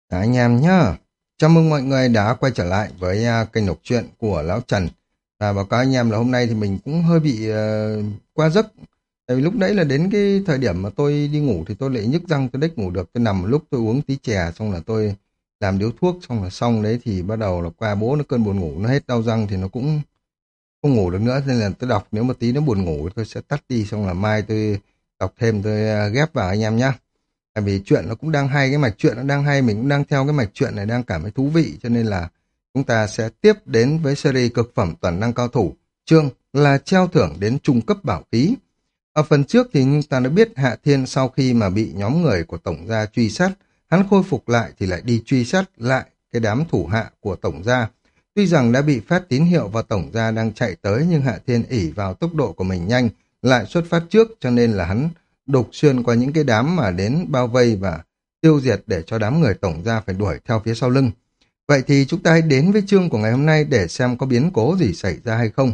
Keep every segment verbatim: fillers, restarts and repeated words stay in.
Dạ, anh em nhá. Chào mừng mọi người đã quay trở lại với à, kênh đọc truyện của Lão Trần. Và báo cáo anh em là hôm nay thì mình cũng hơi bị ờ, qua giấc. Tại vì lúc nãy là đến cái thời điểm mà tôi đi ngủ thì tôi lại nhức răng, tôi đếch ngủ được. Tôi nằm một lúc tôi uống tí chè xong là tôi làm điếu thuốc xong là xong đấy thì bắt đầu là qua bố nó cơn buồn ngủ nó hết đau răng thì nó cũng không ngủ được nữa. Nên là tôi đọc nếu mà tí nó buồn ngủ tôi sẽ tắt đi xong là mai tôi đọc thêm tôi à, ghép vào anh em nhá. Tại vì chuyện nó cũng đang hay, cái mạch chuyện nó đang hay, mình cũng đang theo cái mạch chuyện này đang cảm thấy thú vị, cho nên là chúng ta sẽ tiếp đến với series cực phẩm toàn năng cao thủ, chương là treo thưởng đến trung cấp bảo khí. Ở phần trước thì chúng ta đã biết Hạ Thiên sau khi mà bị nhóm người của Tổng gia truy sát, hắn khôi phục lại thì lại đi truy sát lại cái đám thủ hạ của Tổng gia. Tuy rằng đã bị phát tín hiệu và Tổng gia đang chạy tới nhưng Hạ Thiên ỷ vào tốc độ của mình nhanh, lại xuất phát trước cho nên là hắn đục xuyên qua những cái đám mà đến bao vây và tiêu diệt để cho đám người Tổng gia phải đuổi theo phía sau lưng. Vậy thì chúng ta hãy đến với chương của ngày hôm nay để xem có biến cố gì xảy ra hay không.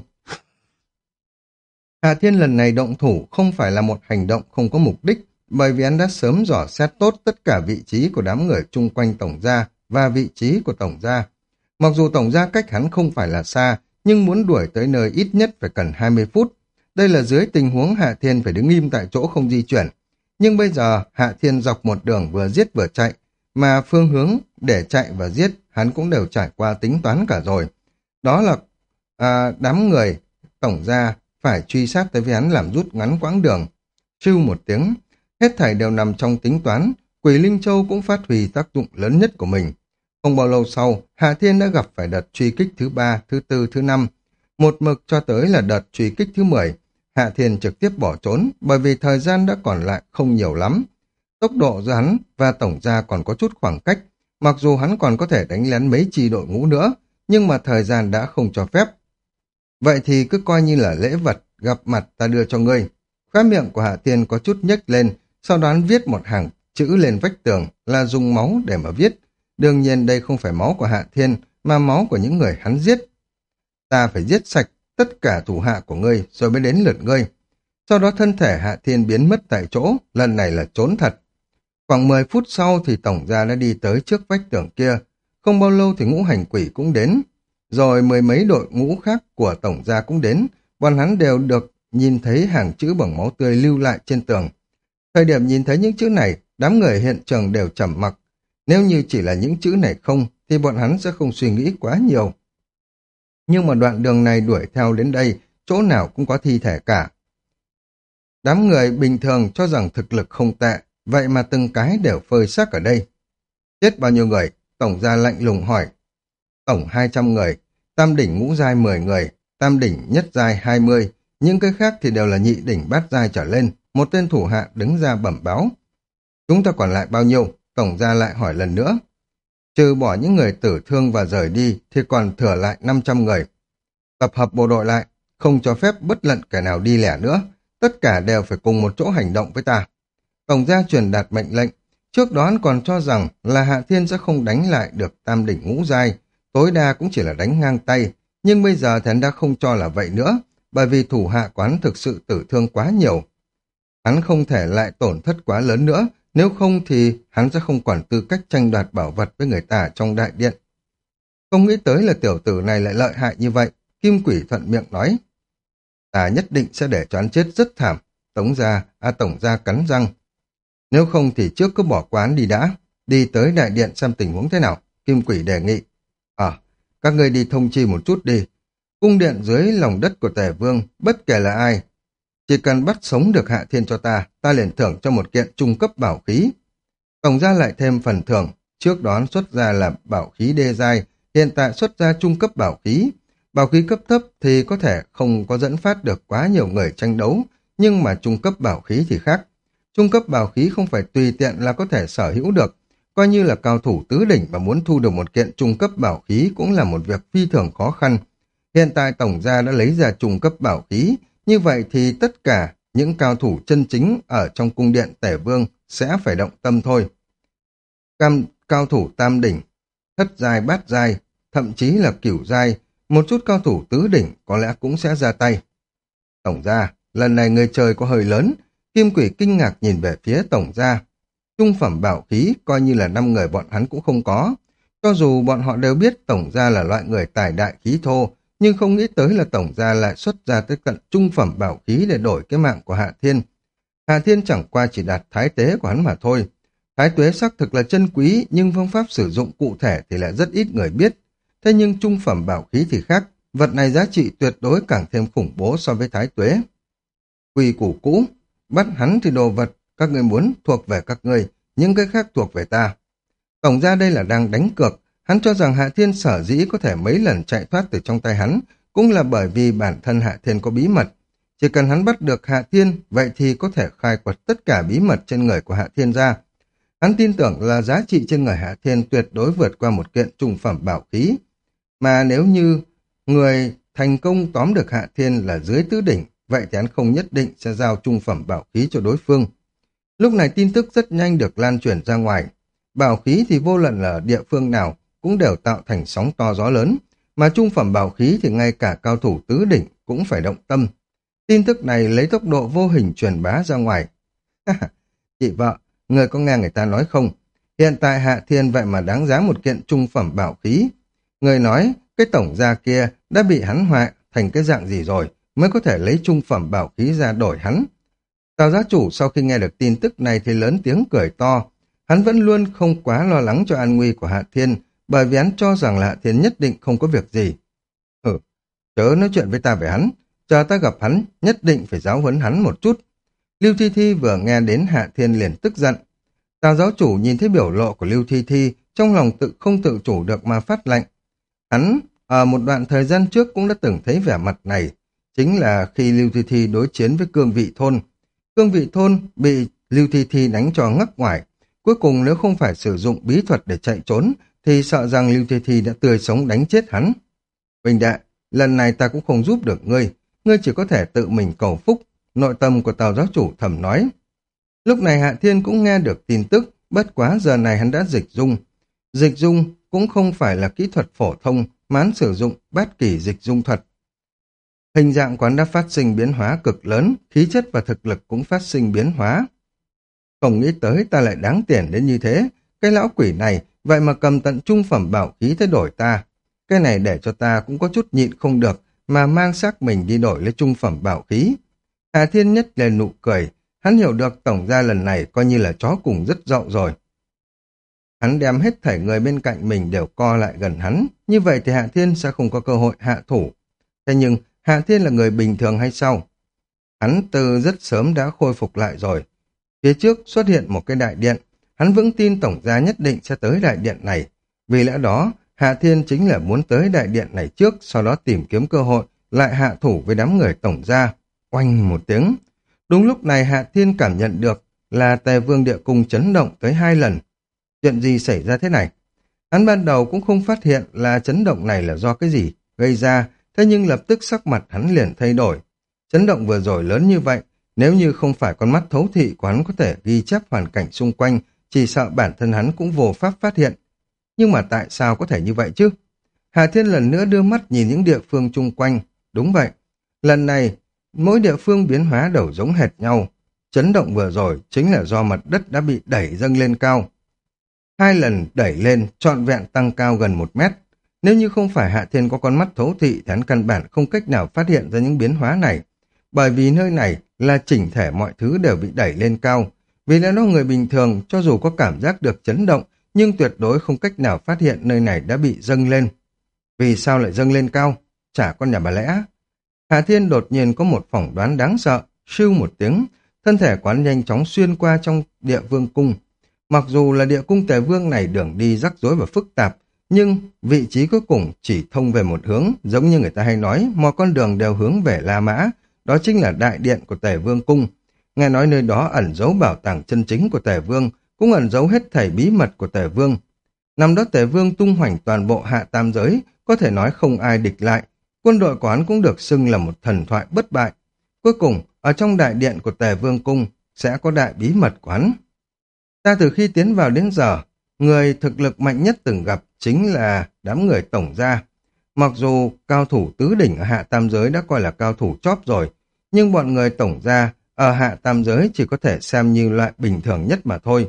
Hà Thiên lần này động thủ không phải là một hành động không có mục đích, bởi vì hắn đã sớm dò xét tốt tất cả vị trí của đám người chung quanh Tổng gia và vị trí của Tổng gia. Mặc dù Tổng gia cách hắn không phải là xa, nhưng muốn đuổi tới nơi ít nhất phải cần hai mươi phút. Đây là dưới tình huống Hạ Thiên phải đứng im tại chỗ không di chuyển. Nhưng bây giờ Hạ Thiên dọc một đường vừa giết vừa chạy, mà phương hướng để chạy và giết hắn cũng đều trải qua tính toán cả rồi. Đó là à, đám người Tổng gia phải truy sát tới với hắn làm rút ngắn quãng đường. Chưu một tiếng, hết thảy đều nằm trong tính toán, Quỷ Linh Châu cũng phát huy tác dụng lớn nhất của mình. Không bao lâu sau, Hạ Thiên đã gặp phải đợt truy kích thứ ba, thứ tư, thứ năm. Một mực cho tới là đợt truy kích thứ mười. Hạ Thiên trực tiếp bỏ trốn bởi vì thời gian đã còn lại không nhiều lắm. Tốc độ giữa hắn và Tổng gia còn có chút khoảng cách, mặc dù hắn còn có thể đánh lén mấy chi đội ngũ nữa, nhưng mà thời gian đã không cho phép. Vậy thì cứ coi như là lễ vật, gặp mặt ta đưa cho ngươi. Khóe miệng của Hạ Thiên có chút nhếch lên, sau đó hắn viết một hàng chữ lên vách tường là dùng máu để mà viết. Đương nhiên đây không phải máu của Hạ Thiên, mà máu của những người hắn giết. Ta phải giết sạch tất cả thủ hạ của ngươi rồi mới đến lượt ngươi. Sau đó thân thể Hạ Thiên biến mất tại chỗ, lần này là trốn thật. Khoảng mười phút sau thì Tổng gia đã đi tới trước vách tường kia. Không bao lâu thì ngũ hành quỷ cũng đến. Rồi mười mấy đội ngũ khác của Tổng gia cũng đến. Bọn hắn đều được nhìn thấy hàng chữ bằng máu tươi lưu lại trên tường. Thời điểm nhìn thấy những chữ này, đám người hiện trường đều trầm mặc. Nếu như chỉ là những chữ này không, thì bọn hắn sẽ không suy nghĩ quá nhiều. Nhưng mà đoạn đường này đuổi theo đến đây, chỗ nào cũng có thi thể cả. Đám người bình thường cho rằng thực lực không tệ, vậy mà từng cái đều phơi xác ở đây. Chết bao nhiêu người? Tổng gia lạnh lùng hỏi. Tổng hai trăm người, tam đỉnh ngũ giai mười người, tam đỉnh nhất giai hai mươi, những cái khác thì đều là nhị đỉnh bát giai trở lên. Một tên thủ hạ đứng ra bẩm báo. Chúng ta còn lại bao nhiêu? Tổng gia lại hỏi lần nữa. Trừ bỏ những người tử thương và rời đi thì còn thừa lại năm trăm người. Tập hợp bộ đội lại, không cho phép bất luận kẻ nào đi lẻ nữa. Tất cả đều phải cùng một chỗ hành động với ta. Tổng gia truyền đạt mệnh lệnh. Trước đó hắn còn cho rằng là Hạ Thiên sẽ không đánh lại được tam đỉnh ngũ giai, tối đa cũng chỉ là đánh ngang tay. Nhưng bây giờ thì hắn đã không cho là vậy nữa, bởi vì thủ hạ của hắn thực sự tử thương quá nhiều. Hắn không thể lại tổn thất quá lớn nữa, nếu không thì hắn sẽ không còn tư cách tranh đoạt bảo vật với người ta trong đại điện. Không nghĩ tới là tiểu tử này lại lợi hại như vậy, Kim Quỷ thuận miệng nói. Ta nhất định sẽ để cho hắn chết rất thảm. Tống gia, a Tổng gia cắn răng. Nếu không thì trước cứ bỏ quán đi đã, đi tới đại điện xem tình huống thế nào, Kim Quỷ đề nghị. À, các người đi thông chi một chút đi. Cung điện dưới lòng đất của Tề Vương, bất kể là ai, chỉ cần bắt sống được Hạ Thiên cho ta, ta liền thưởng cho một kiện trung cấp bảo khí. Tổng gia lại thêm phần thưởng, trước đó xuất ra là bảo khí đê giai, hiện tại xuất ra trung cấp bảo khí. Bảo khí cấp thấp thì có thể không có dẫn phát được quá nhiều người tranh đấu, nhưng mà trung cấp bảo khí thì khác. Trung cấp bảo khí không phải tùy tiện là có thể sở hữu được, coi như là cao thủ tứ đỉnh mà muốn thu được một kiện trung cấp bảo khí cũng là một việc phi thường khó khăn. Hiện tại Tổng gia đã lấy ra trung cấp bảo khí, như vậy thì tất cả những cao thủ chân chính ở trong cung điện Tể Vương sẽ phải động tâm thôi. Cam, cao thủ tam đỉnh, thất giai bát giai, thậm chí là cửu giai, một chút cao thủ tứ đỉnh có lẽ cũng sẽ ra tay. Tổng gia, lần này người chơi có hơi lớn, Kim Quỷ kinh ngạc nhìn về phía Tổng gia. Trung phẩm bảo khí coi như là năm người bọn hắn cũng không có. Cho dù bọn họ đều biết Tổng gia là loại người tài đại khí thô, nhưng không nghĩ tới là Tổng gia lại xuất ra tới tận trung phẩm bảo khí để đổi cái mạng của Hạ Thiên. Hạ Thiên chẳng qua chỉ đạt thái tế của hắn mà thôi. Thái tuế xác thực là chân quý, nhưng phương pháp sử dụng cụ thể thì lại rất ít người biết. Thế nhưng trung phẩm bảo khí thì khác, vật này giá trị tuyệt đối càng thêm khủng bố so với thái tuế. Quy củ cũ, bắt hắn thì đồ vật, các người muốn thuộc về các người, những cái khác thuộc về ta. Tổng ra đây là đang đánh cược, hắn cho rằng Hạ Thiên sở dĩ có thể mấy lần chạy thoát từ trong tay hắn, cũng là bởi vì bản thân Hạ Thiên có bí mật. Chỉ cần hắn bắt được Hạ Thiên, vậy thì có thể khai quật tất cả bí mật trên người của Hạ Thiên ra. Hắn tin tưởng là giá trị trên người Hạ Thiên tuyệt đối vượt qua một kiện trung phẩm bảo khí. Mà nếu như người thành công tóm được Hạ Thiên là dưới tứ đỉnh, vậy thì hắn không nhất định sẽ giao trung phẩm bảo khí cho đối phương. Lúc này tin tức rất nhanh được lan truyền ra ngoài. Bảo khí thì vô luận là ở địa phương nào cũng đều tạo thành sóng to gió lớn, mà trung phẩm bảo khí thì ngay cả cao thủ tứ đỉnh cũng phải động tâm. Tin tức này lấy tốc độ vô hình truyền bá ra ngoài. Chị vợ, người có nghe người ta nói không? Hiện tại Hạ Thiên vậy mà đáng giá một kiện trung phẩm bảo khí. Người nói cái tổng gia kia đã bị hắn họa thành cái dạng gì rồi mới có thể lấy trung phẩm bảo khí ra đổi hắn. Tào gia chủ sau khi nghe được tin tức này thì lớn tiếng cười to. Hắn vẫn luôn không quá lo lắng cho an nguy của Hạ Thiên, bởi vì hắn cho rằng là Hạ Thiên nhất định không có việc gì. Ừ, chớ nói chuyện với ta về hắn, chờ ta gặp hắn, nhất định phải giáo huấn hắn một chút. Lưu Thi Thi vừa nghe đến Hạ Thiên liền tức giận. Tào giáo chủ nhìn thấy biểu lộ của Lưu Thi Thi, trong lòng tự không tự chủ được mà phát lạnh. Hắn, ở một đoạn thời gian trước cũng đã từng thấy vẻ mặt này, chính là khi Lưu Thi Thi đối chiến với Cương Vị Thôn. Cương Vị Thôn bị Lưu Thi Thi đánh cho ngất ngoài. Cuối cùng nếu không phải sử dụng bí thuật để chạy trốn, thì sợ rằng Lưu Thi Thi đã tươi sống đánh chết hắn. Huỳnh đệ, lần này ta cũng không giúp được ngươi, ngươi chỉ có thể tự mình cầu phúc, nội tâm của Tào giáo chủ thầm nói. Lúc này Hạ Thiên cũng nghe được tin tức, bất quá giờ này hắn đã dịch dung. Dịch dung cũng không phải là kỹ thuật phổ thông, mà hắn sử dụng bát kỳ dịch dung thuật. Hình dạng quán đã phát sinh biến hóa cực lớn, khí chất và thực lực cũng phát sinh biến hóa. Không nghĩ tới ta lại đáng tiền đến như thế, cái lão quỷ này vậy mà cầm tận trung phẩm bảo khí tới đổi ta. Cái này để cho ta cũng có chút nhịn không được, mà mang xác mình đi đổi lấy trung phẩm bảo khí. Hà Thiên nhất lên nụ cười, hắn hiểu được tổng gia lần này coi như là chó cùng rất dậu rồi. Hắn đem hết thảy người bên cạnh mình đều co lại gần hắn, như vậy thì Hạ Thiên sẽ không có cơ hội hạ thủ. Thế nhưng Hạ Thiên là người bình thường hay sao? Hắn từ rất sớm đã khôi phục lại rồi. Phía trước xuất hiện một cái đại điện, hắn vững tin tổng gia nhất định sẽ tới đại điện này. Vì lẽ đó, Hạ Thiên chính là muốn tới đại điện này trước, sau đó tìm kiếm cơ hội, lại hạ thủ với đám người tổng gia. Oanh một tiếng. Đúng lúc này Hạ Thiên cảm nhận được là Tề Vương Địa Cung chấn động tới hai lần. Chuyện gì xảy ra thế này? Hắn ban đầu cũng không phát hiện là chấn động này là do cái gì gây ra, thế nhưng lập tức sắc mặt hắn liền thay đổi. Chấn động vừa rồi lớn như vậy, nếu như không phải con mắt thấu thị của hắn có thể ghi chép hoàn cảnh xung quanh, chỉ sợ bản thân hắn cũng vô pháp phát hiện. Nhưng mà tại sao có thể như vậy chứ? Hà Thiên lần nữa đưa mắt nhìn những địa phương chung quanh. Đúng vậy, lần này mỗi địa phương biến hóa đều giống hệt nhau. Chấn động vừa rồi chính là do mặt đất đã bị đẩy dâng lên cao. Hai lần đẩy lên, trọn vẹn tăng cao gần một mét. Nếu như không phải Hạ Thiên có con mắt thấu thị thì hắn căn bản không cách nào phát hiện ra những biến hóa này. Bởi vì nơi này là chỉnh thể mọi thứ đều bị đẩy lên cao. Vì lẽ đó người bình thường cho dù có cảm giác được chấn động nhưng tuyệt đối không cách nào phát hiện nơi này đã bị dâng lên. Vì sao lại dâng lên cao? Chả con nhà bà lẽ. Hạ Thiên đột nhiên có một phỏng đoán đáng sợ, sưu một tiếng, thân thể quán nhanh chóng xuyên qua trong địa vương cung. Mặc dù là địa cung Tề Vương này đường đi rắc rối và phức tạp, nhưng vị trí cuối cùng chỉ thông về một hướng, giống như người ta hay nói, mọi con đường đều hướng về La Mã, đó chính là đại điện của Tề Vương cung. Nghe nói nơi đó ẩn giấu bảo tàng chân chính của Tề Vương, cũng ẩn giấu hết thảy bí mật của Tề Vương. Năm đó Tề Vương tung hoành toàn bộ hạ tam giới, có thể nói không ai địch lại, quân đội của hắn cũng được xưng là một thần thoại bất bại. Cuối cùng, ở trong đại điện của Tề Vương cung sẽ có đại bí mật của hắn. Ta từ khi tiến vào đến giờ, người thực lực mạnh nhất từng gặp chính là đám người tổng gia. Mặc dù cao thủ tứ đỉnh ở hạ tam giới đã coi là cao thủ chóp rồi, nhưng bọn người tổng gia ở hạ tam giới chỉ có thể xem như loại bình thường nhất mà thôi.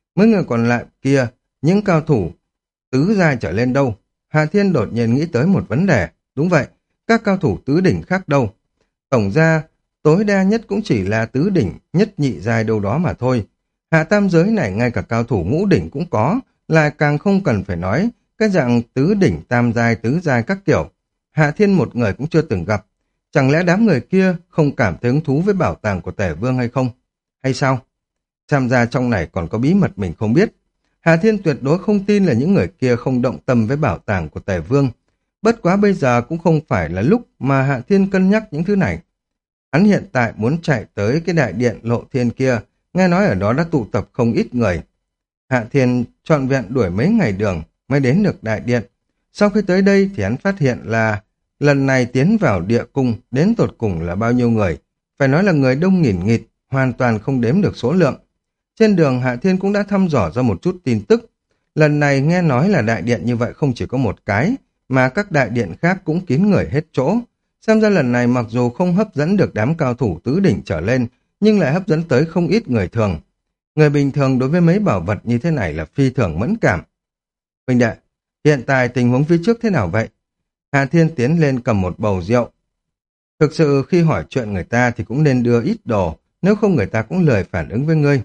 Mấy người còn lại kia, những cao thủ tứ giai trở lên đâu? Hạ Thiên đột nhiên nghĩ tới một vấn đề. Đúng vậy, các cao thủ tứ đỉnh khác đâu? Tổng ra, tối đa nhất cũng chỉ là tứ đỉnh, nhất nhị giai đâu đó mà thôi. Hạ tam giới này ngay cả cao thủ ngũ đỉnh cũng có, lại càng không cần phải nói, cái dạng tứ đỉnh, tam giai, tứ giai các kiểu. Hạ Thiên một người cũng chưa từng gặp. Chẳng lẽ đám người kia không cảm thấy hứng thú với bảo tàng của Tể Vương hay không? Hay sao? Xem ra trong này còn có bí mật mình không biết. Hạ Thiên tuyệt đối không tin là những người kia không động tâm với bảo tàng của Tề Vương. Bất quá bây giờ cũng không phải là lúc mà Hạ Thiên cân nhắc những thứ này. Hắn hiện tại muốn chạy tới cái đại điện Lộ Thiên kia, nghe nói ở đó đã tụ tập không ít người. Hạ Thiên trọn vẹn đuổi mấy ngày đường mới đến được đại điện. Sau khi tới đây thì hắn phát hiện là lần này tiến vào địa cung đến tột cùng là bao nhiêu người. Phải nói là người đông nghìn nghịt, hoàn toàn không đếm được số lượng. Trên đường Hạ Thiên cũng đã thăm dò ra một chút tin tức. Lần này nghe nói là đại điện như vậy không chỉ có một cái, mà các đại điện khác cũng kín người hết chỗ. Xem ra lần này mặc dù không hấp dẫn được đám cao thủ tứ đỉnh trở lên, nhưng lại hấp dẫn tới không ít người thường. Người bình thường đối với mấy bảo vật như thế này là phi thường mẫn cảm. Huynh đệ, hiện tại tình huống phía trước thế nào vậy? Hạ Thiên tiến lên cầm một bầu rượu. Thực sự khi hỏi chuyện người ta thì cũng nên đưa ít đồ, nếu không người ta cũng lười phản ứng với ngươi.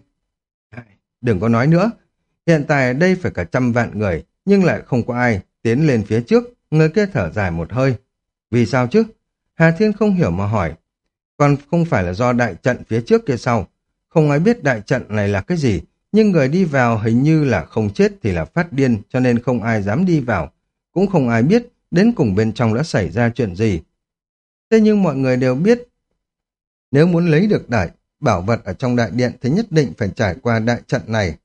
Đừng có nói nữa, hiện tại ở đây phải cả trăm vạn người, nhưng lại không có ai tiến lên phía trước, người kia thở dài một hơi. Vì sao chứ? Hà Thiên không hiểu mà hỏi. Còn không phải là do đại trận phía trước kia sau. Không ai biết đại trận này là cái gì, nhưng người đi vào hình như là không chết thì là phát điên, cho nên không ai dám đi vào. Cũng không ai biết đến cùng bên trong đã xảy ra chuyện gì. Thế nhưng mọi người đều biết, nếu muốn lấy được đại bảo vật ở trong đại điện thì nhất định phải trải qua đại trận này.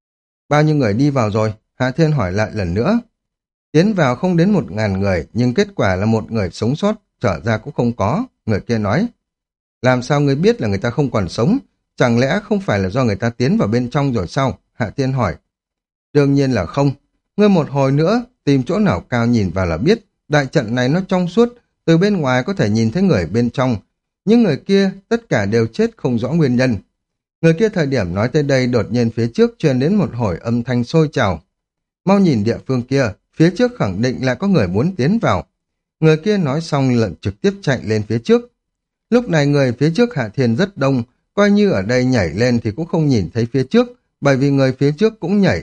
Bao nhiêu người đi vào rồi? Hạ Thiên hỏi lại lần nữa. Tiến vào không đến một ngàn người, nhưng kết quả là một người sống sót, trở ra cũng không có. Người kia nói, làm sao ngươi biết là người ta không còn sống? Chẳng lẽ không phải là do người ta tiến vào bên trong rồi sao? Hạ Thiên hỏi. Đương nhiên là không. Ngươi một hồi nữa, tìm chỗ nào cao nhìn vào là biết. Đại trận này nó trong suốt, từ bên ngoài có thể nhìn thấy người bên trong. Những người kia tất cả đều chết không rõ nguyên nhân. Người kia thời điểm nói tới đây đột nhiên phía trước truyền đến một hồi âm thanh sôi trào. Mau nhìn địa phương kia, phía trước khẳng định là có người muốn tiến vào. Người kia nói xong lận trực tiếp chạy lên phía trước. Lúc này người phía trước Hạ Thiên rất đông, coi như ở đây nhảy lên thì cũng không nhìn thấy phía trước, bởi vì người phía trước cũng nhảy.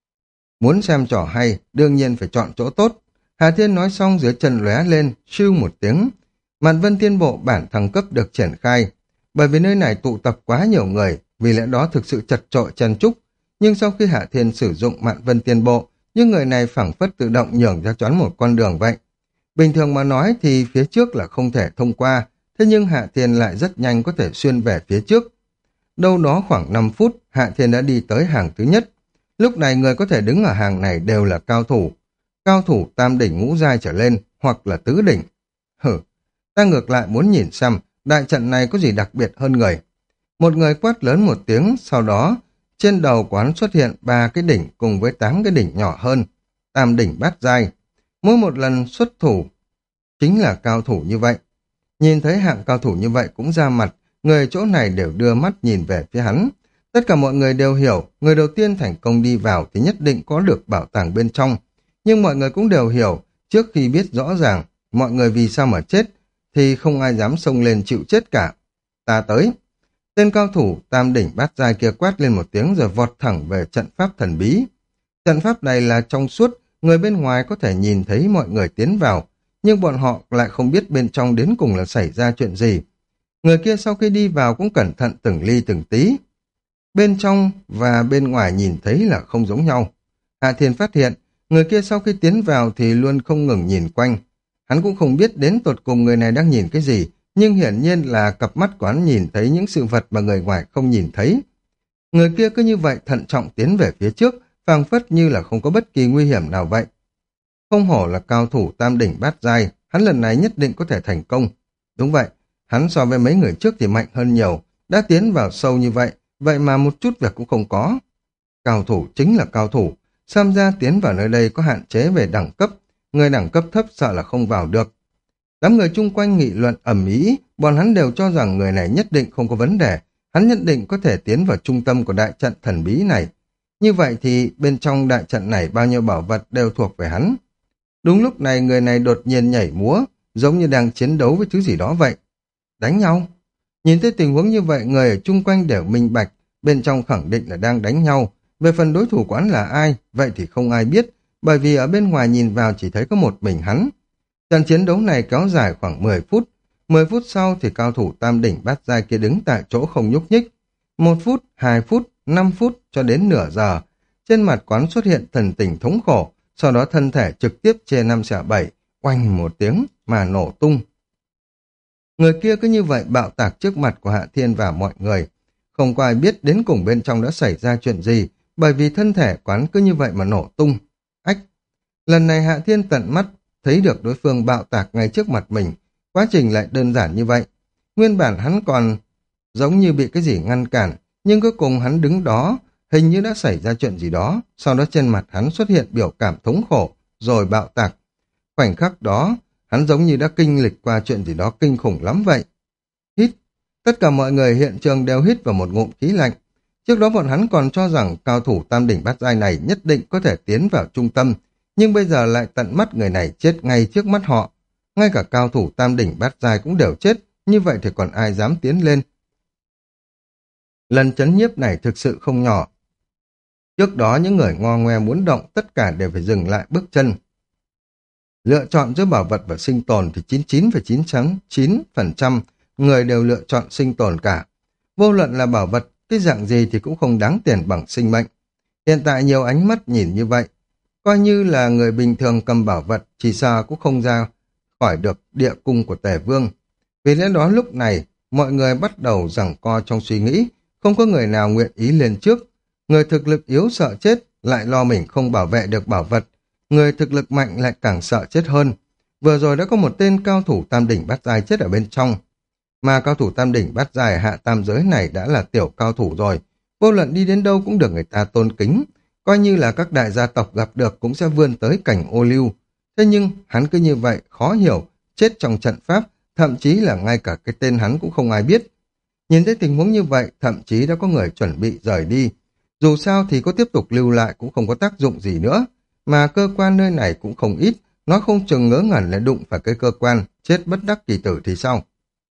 Muốn xem trò hay, đương nhiên phải chọn chỗ tốt. Hạ Thiên nói xong dưới chân lóe lên, siêu một tiếng. Mạn Vân Tiên Bộ bản thăng cấp được triển khai, bởi vì nơi này tụ tập quá nhiều người, vì lẽ đó thực sự chật chội chen chúc. Nhưng sau khi Hạ Thiên sử dụng Mạn Vân Tiên Bộ, những người này phảng phất tự động nhường ra choán một con đường vậy. Bình thường mà nói thì phía trước là không thể thông qua, thế nhưng Hạ Thiên lại rất nhanh có thể xuyên về phía trước. Đâu đó khoảng năm phút, Hạ Thiên đã đi tới hàng thứ nhất. Lúc này người có thể đứng ở hàng này đều là cao thủ. Cao thủ tam đỉnh ngũ giai trở lên, hoặc là tứ đỉnh. Hử, ta ngược lại muốn nhìn xem đại trận này có gì đặc biệt hơn người. Một người quát lớn một tiếng, sau đó trên đầu quán xuất hiện ba cái đỉnh cùng với tám cái đỉnh nhỏ hơn, tam đỉnh bát giai. Mỗi một lần xuất thủ chính là cao thủ như vậy. Nhìn thấy hạng cao thủ như vậy cũng ra mặt, người chỗ này đều đưa mắt nhìn về phía hắn. Tất cả mọi người đều hiểu, người đầu tiên thành công đi vào thì nhất định có được bảo tàng bên trong. Nhưng mọi người cũng đều hiểu, trước khi biết rõ ràng mọi người vì sao mà chết, thì không ai dám xông lên chịu chết cả. Ta tới. Tên cao thủ tam đỉnh bát giai kia quát lên một tiếng rồi vọt thẳng về trận pháp thần bí. Trận pháp này là trong suốt, người bên ngoài có thể nhìn thấy mọi người tiến vào, nhưng bọn họ lại không biết bên trong đến cùng là xảy ra chuyện gì. Người kia sau khi đi vào cũng cẩn thận từng ly từng tí. Bên trong và bên ngoài nhìn thấy là không giống nhau. Hạ Thiên phát hiện, người kia sau khi tiến vào thì luôn không ngừng nhìn quanh. Hắn cũng không biết đến tột cùng người này đang nhìn cái gì, nhưng hiển nhiên là cặp mắt của hắn nhìn thấy những sự vật mà người ngoài không nhìn thấy. Người kia cứ như vậy thận trọng tiến về phía trước, phảng phất như là không có bất kỳ nguy hiểm nào vậy. Không hổ là cao thủ tam đỉnh bát giai, hắn lần này nhất định có thể thành công. Đúng vậy, hắn so với mấy người trước thì mạnh hơn nhiều, đã tiến vào sâu như vậy, vậy mà một chút việc cũng không có. Cao thủ chính là cao thủ, xem ra tiến vào nơi đây có hạn chế về đẳng cấp, người đẳng cấp thấp sợ là không vào được. Đám người chung quanh nghị luận ầm ĩ, bọn hắn đều cho rằng người này nhất định không có vấn đề, hắn nhất định có thể tiến vào trung tâm của đại trận thần bí này. Như vậy thì bên trong đại trận này bao nhiêu bảo vật đều thuộc về hắn. Đúng lúc này người này đột nhiên nhảy múa, giống như đang chiến đấu với thứ gì đó vậy. Đánh nhau? Nhìn thấy tình huống như vậy, người ở chung quanh đều minh bạch, bên trong khẳng định là đang đánh nhau. Về phần đối thủ của hắn là ai, vậy thì không ai biết, bởi vì ở bên ngoài nhìn vào chỉ thấy có một mình hắn. Trận chiến đấu này kéo dài khoảng mười phút. mười phút sau thì cao thủ tam đỉnh bát giai kia đứng tại chỗ không nhúc nhích. Một phút, hai phút, năm phút cho đến nửa giờ. Trên mặt quán xuất hiện thần tình thống khổ, sau đó thân thể trực tiếp chia năm xẻ bảy, oanh một tiếng mà nổ tung. Người kia cứ như vậy bạo tạc trước mặt của Hạ Thiên và mọi người. Không có ai biết đến cùng bên trong đã xảy ra chuyện gì, bởi vì thân thể quán cứ như vậy mà nổ tung. Ách! Lần này Hạ Thiên tận mắt thấy được đối phương bạo tạc ngay trước mặt mình. Quá trình lại đơn giản như vậy. Nguyên bản hắn còn giống như bị cái gì ngăn cản, nhưng cuối cùng hắn đứng đó, hình như đã xảy ra chuyện gì đó. Sau đó trên mặt hắn xuất hiện biểu cảm thống khổ, rồi bạo tạc. Khoảnh khắc đó, hắn giống như đã kinh lịch qua chuyện gì đó kinh khủng lắm vậy. Hít. Tất cả mọi người hiện trường đều hít vào một ngụm khí lạnh. Trước đó bọn hắn còn cho rằng cao thủ tam đỉnh bát giai này nhất định có thể tiến vào trung tâm, nhưng bây giờ lại tận mắt người này chết ngay trước mắt họ. Ngay cả cao thủ tam đỉnh bát giai cũng đều chết, như vậy thì còn ai dám tiến lên. Lần chấn nhiếp này thực sự không nhỏ. Trước đó những người ngo ngoe muốn động tất cả đều phải dừng lại bước chân. Lựa chọn giữa bảo vật và sinh tồn thì chín mươi chín phẩy chín chín phần trăm người đều lựa chọn sinh tồn cả. Vô luận là bảo vật, cái dạng gì thì cũng không đáng tiền bằng sinh mệnh. Hiện tại nhiều ánh mắt nhìn như vậy. Coi như là người bình thường cầm bảo vật, chỉ sợ cũng không ra khỏi được địa cung của Tề Vương. Vì lẽ đó lúc này, mọi người bắt đầu giằng co trong suy nghĩ, không có người nào nguyện ý lên trước. Người thực lực yếu sợ chết, lại lo mình không bảo vệ được bảo vật. Người thực lực mạnh lại càng sợ chết hơn. Vừa rồi đã có một tên cao thủ tam đỉnh bát giai chết ở bên trong. Mà cao thủ tam đỉnh bát giai hạ tam giới này đã là tiểu cao thủ rồi. Vô luận đi đến đâu cũng được người ta tôn kính. Coi như là các đại gia tộc gặp được cũng sẽ vươn tới cảnh ô lưu. Thế nhưng hắn cứ như vậy khó hiểu, chết trong trận pháp, thậm chí là ngay cả cái tên hắn cũng không ai biết. Nhìn thấy tình huống như vậy, thậm chí đã có người chuẩn bị rời đi. Dù sao thì có tiếp tục lưu lại cũng không có tác dụng gì nữa. Mà cơ quan nơi này cũng không ít, nó không chừng ngớ ngẩn lại đụng phải cái cơ quan, chết bất đắc kỳ tử thì sao?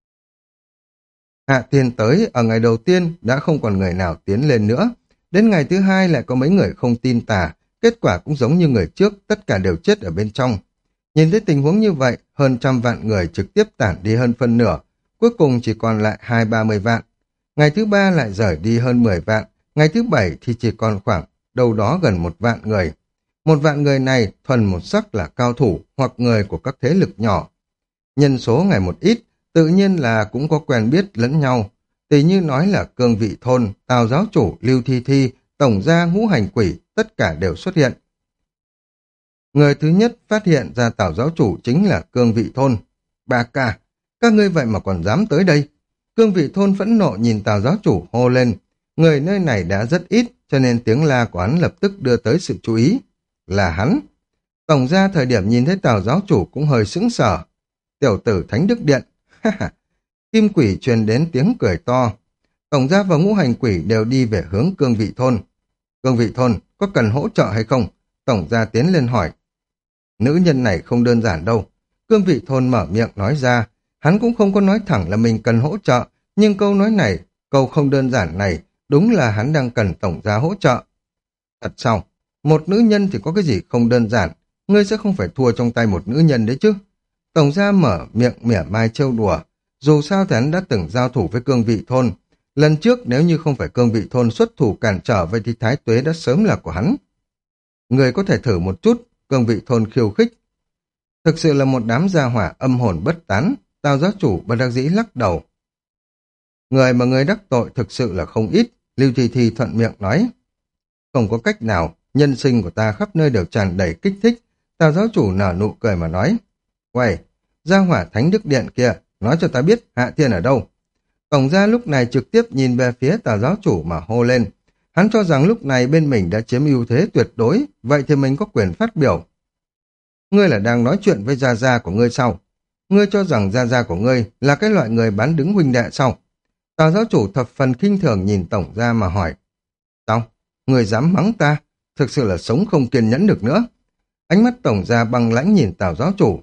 Hạ Thiên tới, ở ngày đầu tiên đã không còn người nào tiến lên nữa. Đến ngày thứ hai lại có mấy người không tin tà, kết quả cũng giống như người trước, tất cả đều chết ở bên trong. Nhìn thấy tình huống như vậy, hơn trăm vạn người trực tiếp tản đi hơn phân nửa, cuối cùng chỉ còn lại hai ba mươi vạn. Ngày thứ ba lại rời đi hơn mười vạn, ngày thứ bảy thì chỉ còn khoảng đâu đó gần một vạn người. Một vạn người này thuần một sắc là cao thủ hoặc người của các thế lực nhỏ. Nhân số ngày một ít, tự nhiên là cũng có quen biết lẫn nhau. Tỷ như nói là cương vị thôn, Tào giáo chủ, Lưu Thi Thi, tổng gia, ngũ hành quỷ, tất cả đều xuất hiện. Người thứ nhất phát hiện ra Tào giáo chủ chính là cương vị thôn. Bà cả, các ngươi vậy mà còn dám tới đây. Cương vị thôn phẫn nộ nhìn Tào giáo chủ hô lên. Người nơi này đã rất ít, cho nên tiếng la của hắn lập tức đưa tới sự chú ý. Là hắn. Tổng gia thời điểm nhìn thấy Tào giáo chủ cũng hơi sững sờ. Tiểu tử Thánh Đức Điện. Kim quỷ truyền đến tiếng cười to. Tổng gia và ngũ hành quỷ đều đi về hướng cương vị thôn. Cương vị thôn, có cần hỗ trợ hay không? Tổng gia tiến lên hỏi. Nữ nhân này không đơn giản đâu. Cương vị thôn mở miệng nói ra. Hắn cũng không có nói thẳng là mình cần hỗ trợ, nhưng câu nói này, câu không đơn giản này, đúng là hắn đang cần tổng gia hỗ trợ. Thật sao? Một nữ nhân thì có cái gì không đơn giản, ngươi sẽ không phải thua trong tay một nữ nhân đấy chứ. Tổng gia mở miệng mỉa mai trêu đùa, dù sao thì hắn đã từng giao thủ với cương vị thôn. Lần trước nếu như không phải cương vị thôn xuất thủ cản trở, vậy thì thái tuế đã sớm là của hắn. Người có thể thử một chút, cương vị thôn khiêu khích. Thực sự là một đám gia hỏa âm hồn bất tán, Tào giáo chủ bất đắc dĩ lắc đầu. Người mà người đắc tội thực sự là không ít, Lưu Thi Thi thuận miệng nói. Không có cách nào, nhân sinh của ta khắp nơi đều tràn đầy kích thích. Tào giáo chủ nở nụ cười mà nói. Quầy, gia hỏa Thánh Đức Điện kia, nói cho ta biết Hạ Thiên ở đâu. Tổng gia lúc này trực tiếp nhìn về phía Tào giáo chủ mà hô lên. Hắn cho rằng lúc này bên mình đã chiếm ưu thế tuyệt đối, vậy thì mình có quyền phát biểu. Ngươi là đang nói chuyện với gia gia của ngươi sao? Ngươi cho rằng gia gia của ngươi là cái loại người bán đứng huynh đệ sao? Tào giáo chủ thập phần khinh thường nhìn tổng gia mà hỏi. Sao? Người dám mắng ta, thực sự là sống không kiên nhẫn được nữa. Ánh mắt tổng gia băng lãnh nhìn Tào giáo chủ.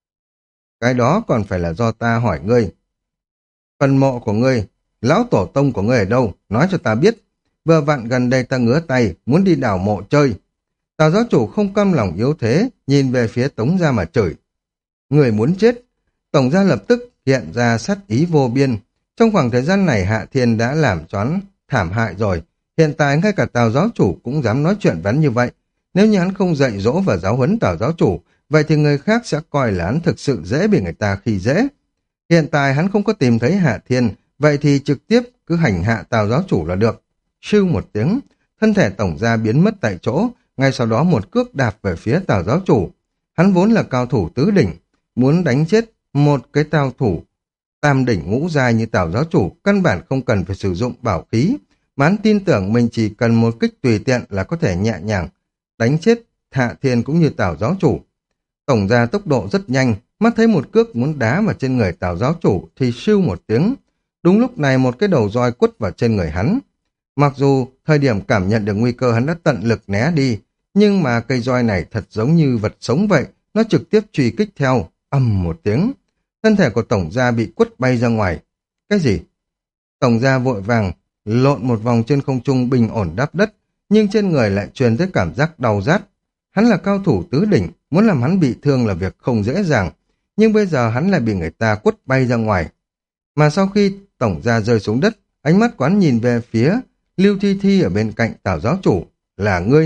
Cái đó còn phải là do ta hỏi ngươi. Phần mộ của ngươi, lão tổ tông của ngươi ở đâu? Nói cho ta biết. Vừa vặn gần đây ta ngứa tay, muốn đi đào mộ chơi. Tào giáo chủ không cam lòng yếu thế, nhìn về phía Tống gia mà chửi. Người muốn chết. Tổng gia lập tức hiện ra sát ý vô biên. Trong khoảng thời gian này Hạ Thiên đã làm choán thảm hại rồi. Hiện tại ngay cả Tào giáo chủ cũng dám nói chuyện vắn như vậy. Nếu như hắn không dạy dỗ và giáo huấn Tào giáo chủ, vậy thì người khác sẽ coi là hắn thực sự dễ bị người ta khi dễ. Hiện tại hắn không có tìm thấy Hạ Thiên, vậy thì trực tiếp cứ hành hạ Tào giáo chủ là được. Sưu một tiếng, thân thể tổng gia biến mất tại chỗ, ngay sau đó một cước đạp về phía Tào giáo chủ. Hắn vốn là cao thủ tứ đỉnh, muốn đánh chết một cái cao thủ tam đỉnh ngũ giai như Tào giáo chủ, căn bản không cần phải sử dụng bảo khí, mà hắn tin tưởng mình chỉ cần một kích tùy tiện là có thể nhẹ nhàng đánh chết Hạ Thiên cũng như Tào giáo chủ. Tổng gia tốc độ rất nhanh, mắt thấy một cước muốn đá vào trên người Tào giáo chủ thì sưu một tiếng. Đúng lúc này một cái đầu roi quất vào trên người hắn. Mặc dù thời điểm cảm nhận được nguy cơ hắn đã tận lực né đi, nhưng mà cây roi này thật giống như vật sống vậy, nó trực tiếp truy kích theo, ầm một tiếng. Thân thể của tổng gia bị quất bay ra ngoài. Cái gì? Tổng gia vội vàng lộn một vòng trên không trung bình ổn đáp đất, nhưng trên người lại truyền tới cảm giác đau rát. Hắn là cao thủ tứ đỉnh, muốn làm hắn bị thương là việc không dễ dàng, nhưng bây giờ hắn lại bị người ta quất bay ra ngoài. Mà sau khi tổng gia rơi xuống đất, ánh mắt quán nhìn về phía Lưu Thi Thi ở bên cạnh Tào giáo chủ. Là ngươi.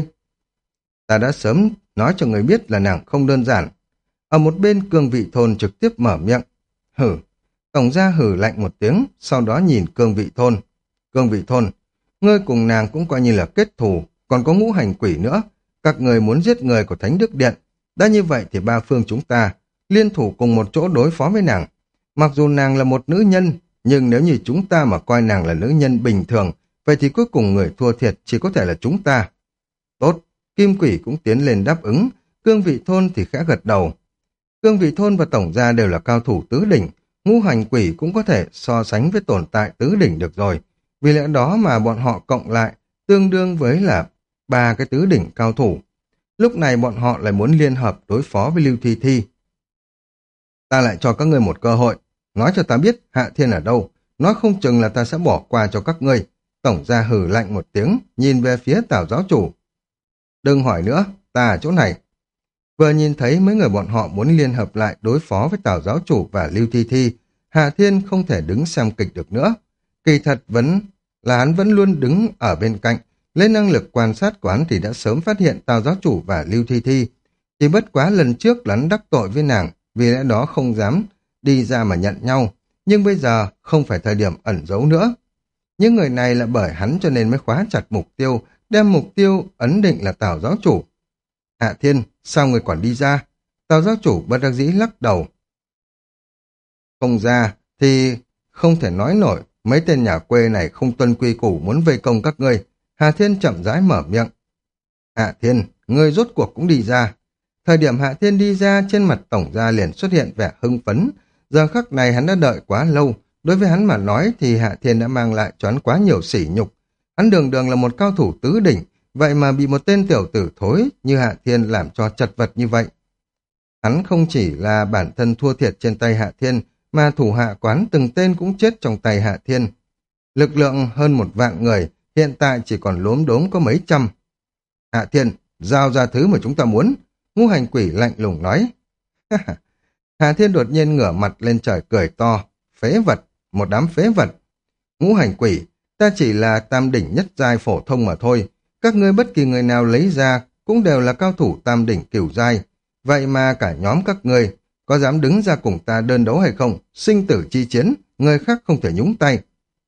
Ta đã sớm nói cho người biết là nàng không đơn giản. Ở một bên Cương Vị Thôn trực tiếp mở miệng. Hử. Tổng gia hử lạnh một tiếng, sau đó nhìn Cương Vị Thôn. Cương Vị Thôn, ngươi cùng nàng cũng coi như là kết thù, còn có Ngũ Hành Quỷ nữa. Các người muốn giết người của Thánh Đức Điện. Đã như vậy thì ba phương chúng ta liên thủ cùng một chỗ đối phó với nàng. Mặc dù nàng là một nữ nhân, nhưng nếu như chúng ta mà coi nàng là nữ nhân bình thường, vậy thì cuối cùng người thua thiệt chỉ có thể là chúng ta. Tốt, Kim Quỷ cũng tiến lên đáp ứng, Cương Vị Thôn thì khẽ gật đầu. Cương Vị Thôn và Tổng gia đều là cao thủ tứ đỉnh, Ngũ Hành Quỷ cũng có thể so sánh với tồn tại tứ đỉnh được rồi. Vì lẽ đó mà bọn họ cộng lại tương đương với là ba cái tứ đỉnh cao thủ. Lúc này bọn họ lại muốn liên hợp đối phó với Lưu Thi Thi. Ta lại cho các ngươi một cơ hội, nói cho ta biết Hạ Thiên ở đâu, nói không chừng là ta sẽ bỏ qua cho các ngươi. Tổng gia hừ lạnh một tiếng, nhìn về phía Tào giáo chủ. Đừng hỏi nữa, ta ở chỗ này. Vừa nhìn thấy mấy người bọn họ muốn liên hợp lại đối phó với Tào giáo chủ và Lưu Thi Thi, Hạ Thiên không thể đứng xem kịch được nữa. Kỳ thật vẫn là hắn vẫn luôn đứng ở bên cạnh, lấy năng lực quan sát của hắn thì đã sớm phát hiện Tào giáo chủ và Lưu Thi Thi. Chỉ bất quá lần trước là hắn đắc tội với nàng, vì lẽ đó không dám đi ra mà nhận nhau, nhưng bây giờ không phải thời điểm ẩn giấu nữa. Những người này là bởi hắn cho nên mới khóa chặt mục tiêu, đem mục tiêu ấn định là Tào giáo chủ. Hạ Thiên, sao người còn đi ra? Tào giáo chủ bất đắc dĩ lắc đầu. Không ra thì không thể nói nổi, mấy tên nhà quê này không tuân quy củ muốn vây công các ngươi. Hạ Thiên chậm rãi mở miệng. Hạ Thiên, ngươi rốt cuộc cũng đi ra. Thời điểm Hạ Thiên đi ra, trên mặt tổng gia liền xuất hiện vẻ hưng phấn. Giờ khắc này hắn đã đợi quá lâu. Đối với hắn mà nói thì Hạ Thiên đã mang lại choán quá nhiều sỉ nhục. Hắn đường đường là một cao thủ tứ đỉnh, vậy mà bị một tên tiểu tử thối như Hạ Thiên làm cho chật vật như vậy. Hắn không chỉ là bản thân thua thiệt trên tay Hạ Thiên, mà thủ hạ quán từng tên cũng chết trong tay Hạ Thiên. Lực lượng hơn một vạn người, hiện tại chỉ còn lốm đốm có mấy trăm. Hạ Thiên, giao ra thứ mà chúng ta muốn. Ngũ Hành Quỷ lạnh lùng nói. Hạ Thiên đột nhiên ngửa mặt lên trời cười to. Phế vật, một đám phế vật. Ngũ Hành Quỷ, ta chỉ là tam đỉnh nhất giai phổ thông mà thôi. Các ngươi bất kỳ người nào lấy ra cũng đều là cao thủ tam đỉnh cửu giai. Vậy mà cả nhóm các ngươi có dám đứng ra cùng ta đơn đấu hay không? Sinh tử chi chiến, người khác không thể nhúng tay.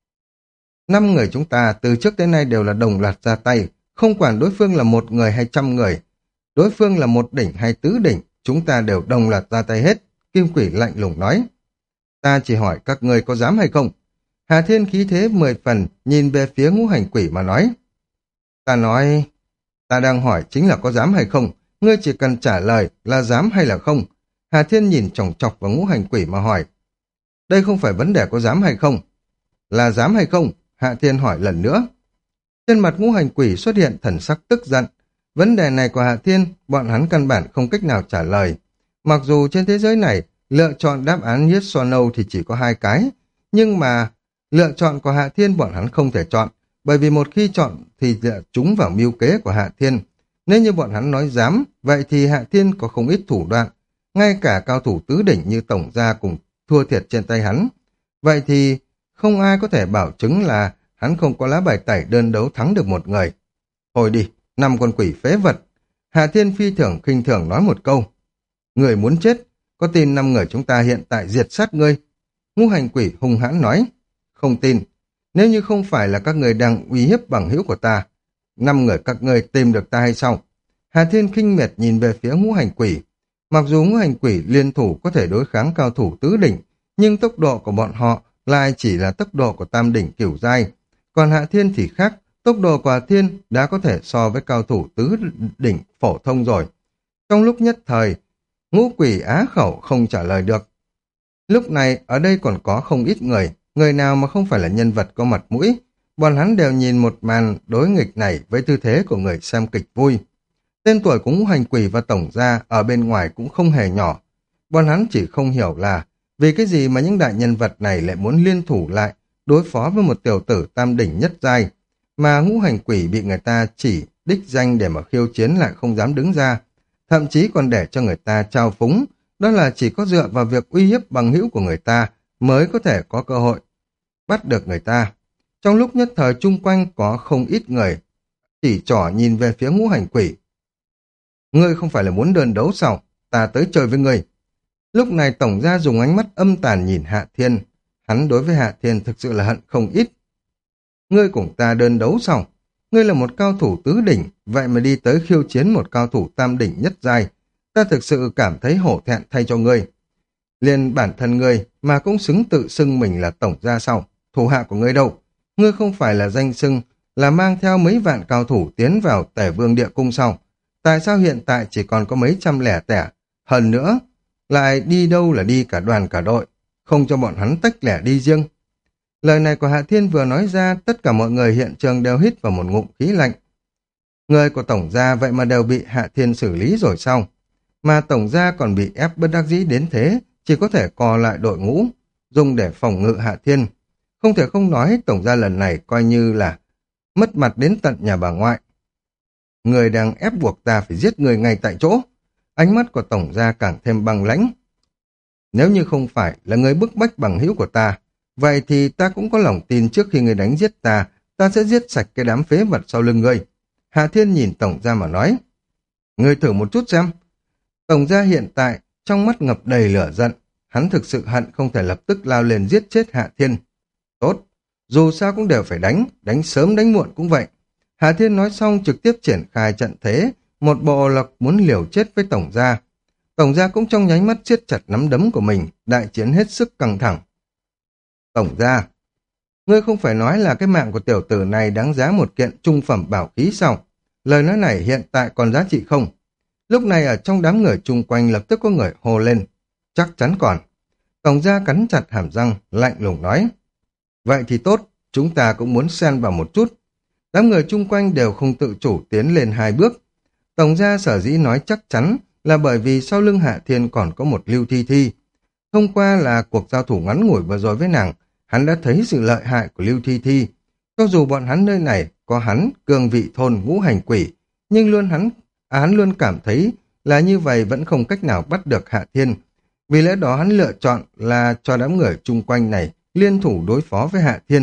Năm người chúng ta từ trước đến nay đều là đồng loạt ra tay, không quản đối phương là một người hay trăm người. Đối phương là một đỉnh hay tứ đỉnh, chúng ta đều đồng loạt ra tay hết. Kim Quỷ lạnh lùng nói. Ta chỉ hỏi các ngươi có dám hay không? Hà Thiên khí thế mười phần, nhìn về phía Ngũ Hành Quỷ mà nói. Ta nói, ta đang hỏi chính là có dám hay không, ngươi chỉ cần trả lời là dám hay là không. Hà Thiên nhìn chòng chọc vào Ngũ Hành Quỷ mà hỏi. Đây không phải vấn đề có dám hay không, là dám hay không? Hạ Thiên hỏi lần nữa. Trên mặt ngũ hành quỷ xuất hiện thần sắc tức giận. Vấn đề này của Hạ Thiên, bọn hắn căn bản không cách nào trả lời. Mặc dù trên thế giới này, lựa chọn đáp án yes or no thì chỉ có hai cái, nhưng mà lựa chọn của Hạ Thiên bọn hắn không thể chọn, bởi vì một khi chọn thì chúng vào mưu kế của Hạ Thiên. Nếu như bọn hắn nói dám, vậy thì Hạ Thiên có không ít thủ đoạn, ngay cả cao thủ tứ đỉnh như Tổng gia cùng thua thiệt trên tay hắn. Vậy thì không ai có thể bảo chứng là hắn không có lá bài tẩy đơn đấu thắng được một người. Thôi đi, năm con quỷ phế vật. Hạ Thiên phi thường khinh thường nói một câu. Người muốn chết, có tin năm người chúng ta hiện tại diệt sát ngươi? Ngũ hành quỷ hung hãn nói. Không tin. Nếu như không phải là các người đang uy hiếp bằng hữu của ta, năm người các ngươi tìm được ta hay sao? Hà Thiên khinh miệt nhìn về phía ngũ hành quỷ. Mặc dù ngũ hành quỷ liên thủ có thể đối kháng cao thủ tứ đỉnh, nhưng tốc độ của bọn họ lại chỉ là tốc độ của tam đỉnh cửu giai. Còn Hạ Thiên thì khác, tốc độ của Hạ Thiên đã có thể so với cao thủ tứ đỉnh phổ thông rồi. Trong lúc nhất thời, ngũ quỷ á khẩu không trả lời được. Lúc này ở đây còn có không ít người, người nào mà không phải là nhân vật có mặt mũi. Bọn hắn đều nhìn một màn đối nghịch này với tư thế của người xem kịch vui. Tên tuổi của ngũ hành quỷ và tổng gia ở bên ngoài cũng không hề nhỏ. Bọn hắn chỉ không hiểu là vì cái gì mà những đại nhân vật này lại muốn liên thủ lại đối phó với một tiểu tử tam đỉnh nhất giai, mà ngũ hành quỷ bị người ta chỉ đích danh để mà khiêu chiến lại không dám đứng ra, thậm chí còn để cho người ta trao phúng, đó là chỉ có dựa vào việc uy hiếp bằng hữu của người ta mới có thể có cơ hội bắt được người ta. Trong lúc nhất thời chung quanh có không ít người chỉ trỏ nhìn về phía ngũ hành quỷ. Ngươi không phải là muốn đơn đấu sao? Ta tới chơi với ngươi. Lúc này tổng gia dùng ánh mắt âm tàn nhìn Hạ Thiên. Hắn đối với Hạ Thiên thực sự là hận không ít. Ngươi cùng ta đơn đấu sao? Ngươi là một cao thủ tứ đỉnh, vậy mà đi tới khiêu chiến một cao thủ tam đỉnh nhất giai. Ta thực sự cảm thấy hổ thẹn thay cho ngươi. Liền bản thân ngươi mà cũng xứng tự xưng mình là tổng gia sao? Thủ hạ của ngươi đâu? Ngươi không phải là danh xưng, là mang theo mấy vạn cao thủ tiến vào Tể Vương Địa Cung sao? Tại sao hiện tại chỉ còn có mấy trăm lẻ tẻ? Hơn nữa, lại đi đâu là đi cả đoàn cả đội, không cho bọn hắn tách lẻ đi riêng. Lời này của Hạ Thiên vừa nói ra, tất cả mọi người hiện trường đều hít vào một ngụm khí lạnh. Người của tổng gia vậy mà đều bị Hạ Thiên xử lý rồi sao? Mà tổng gia còn bị ép bất đắc dĩ đến thế, chỉ có thể co lại đội ngũ, dùng để phòng ngự Hạ Thiên. Không thể không nói tổng gia lần này coi như là mất mặt đến tận nhà bà ngoại. Người đang ép buộc ta phải giết người ngay tại chỗ. Ánh mắt của tổng gia càng thêm băng lãnh. Nếu như không phải là người bức bách bằng hữu của ta, vậy thì ta cũng có lòng tin trước khi người đánh giết ta, ta sẽ giết sạch cái đám phế vật sau lưng ngươi. Hạ Thiên nhìn tổng gia mà nói. Ngươi thử một chút xem. Tổng gia hiện tại trong mắt ngập đầy lửa giận, hắn thực sự hận không thể lập tức lao lên giết chết Hạ Thiên. Tốt, dù sao cũng đều phải đánh, đánh sớm đánh muộn cũng vậy. Hạ Thiên nói xong trực tiếp triển khai trận thế, một bộ lộc muốn liều chết với tổng gia. Tổng gia cũng trong nháy mắt siết chặt nắm đấm của mình, đại chiến hết sức căng thẳng. Tổng gia, ngươi không phải nói là cái mạng của tiểu tử này đáng giá một kiện trung phẩm bảo khí sao? Lời nói này hiện tại còn giá trị không? Lúc này ở trong đám người chung quanh lập tức có người hô lên. Chắc chắn còn. Tổng gia cắn chặt hàm răng, lạnh lùng nói. Vậy thì tốt, chúng ta cũng muốn xen vào một chút. Đám người chung quanh đều không tự chủ tiến lên hai bước. Tổng gia sở dĩ nói chắc chắn là bởi vì sau lưng Hạ Thiên còn có một Lưu Thi Thi. Thông qua là cuộc giao thủ ngắn ngủi vừa rồi với nàng, hắn đã thấy sự lợi hại của Lưu Thi Thi. Cho dù bọn hắn nơi này có hắn, cương vị thôn ngũ hành quỷ, nhưng luôn hắn, à, hắn luôn cảm thấy là như vậy vẫn không cách nào bắt được Hạ Thiên. Vì lẽ đó hắn lựa chọn là cho đám người chung quanh này liên thủ đối phó với Hạ Thiên.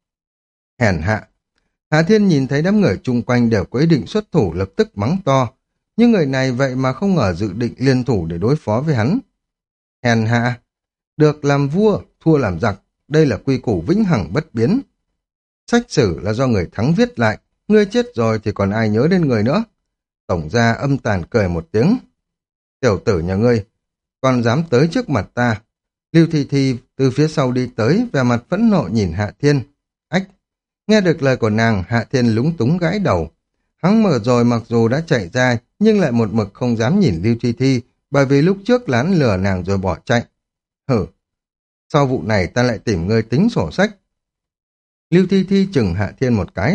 Hèn hạ. Hạ Thiên nhìn thấy đám người chung quanh đều có ý định xuất thủ lập tức mắng to. Nhưng người này vậy mà không ngờ dự định liên thủ để đối phó với hắn. Hèn hạ. Được làm vua, thua làm giặc. Đây là quy củ vĩnh hằng bất biến. Sách sử là do người thắng viết lại. Ngươi chết rồi thì còn ai nhớ đến người nữa. Tổng gia âm tàn cười một tiếng. Tiểu tử nhà ngươi, còn dám tới trước mặt ta. Lưu Thi Thi từ phía sau đi tới, vẻ mặt phẫn nộ nhìn Hạ Thiên. Ách! Nghe được lời của nàng, Hạ Thiên lúng túng gãi đầu. Hắn mở rồi mặc dù đã chạy ra, nhưng lại một mực không dám nhìn Lưu Thi Thi, bởi vì lúc trước lán lừa nàng rồi bỏ chạy. Hử! Sau vụ này ta lại tìm ngươi tính sổ sách. Lưu Thi Thi chừng Hạ Thiên một cái,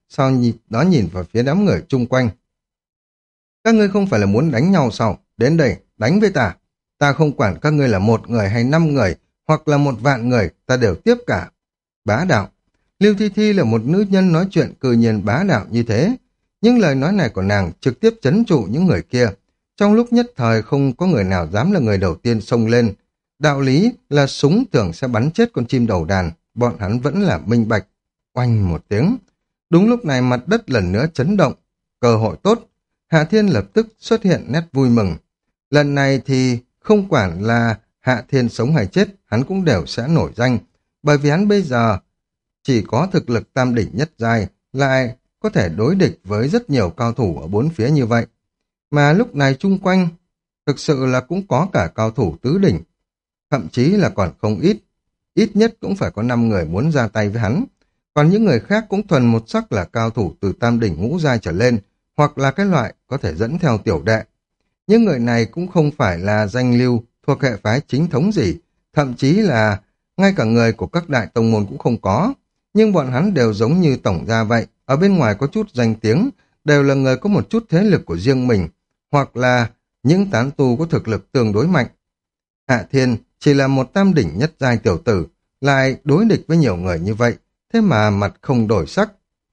sau nhìn, đó nhìn vào phía đám người chung quanh. Các ngươi không phải là muốn đánh nhau sao? Đến đây, đánh với ta. Ta không quản các ngươi là một người hay năm người, hoặc là một vạn người, ta đều tiếp cả. Bá đạo. Lưu Thi Thi là một nữ nhân nói chuyện cư nhiên bá đạo như thế. Nhưng lời nói này của nàng trực tiếp trấn trụ những người kia. Trong lúc nhất thời không có người nào dám là người đầu tiên xông lên. Đạo lý là súng thường sẽ bắn chết con chim đầu đàn, bọn hắn vẫn là minh bạch. Oanh một tiếng. Đúng lúc này mặt đất lần nữa chấn động. Cơ hội tốt. Hạ Thiên lập tức xuất hiện nét vui mừng. Lần này thì không quản là Hạ Thiên sống hay chết, hắn cũng đều sẽ nổi danh. Bởi vì hắn bây giờ chỉ có thực lực tam đỉnh nhất giai, lại có thể đối địch với rất nhiều cao thủ ở bốn phía như vậy. Mà lúc này chung quanh, thực sự là cũng có cả cao thủ tứ đỉnh. Thậm chí là còn không ít. Ít nhất cũng phải có năm người muốn ra tay với hắn. Còn những người khác cũng thuần một sắc là cao thủ từ tam đỉnh ngũ giai trở lên, hoặc là cái loại có thể dẫn theo tiểu đệ. Những người này cũng không phải là danh lưu thuộc hệ phái chính thống gì, thậm chí là ngay cả người của các đại tông môn cũng không có. Nhưng bọn hắn đều giống như tổng gia vậy, ở bên ngoài có chút danh tiếng, đều là người có một chút thế lực của riêng mình, hoặc là những tán tu có thực lực tương đối mạnh. Hạ Thiên chỉ là một tam đỉnh nhất giai tiểu tử, lại đối địch với nhiều người như vậy, thế mà mặt không đổi sắc.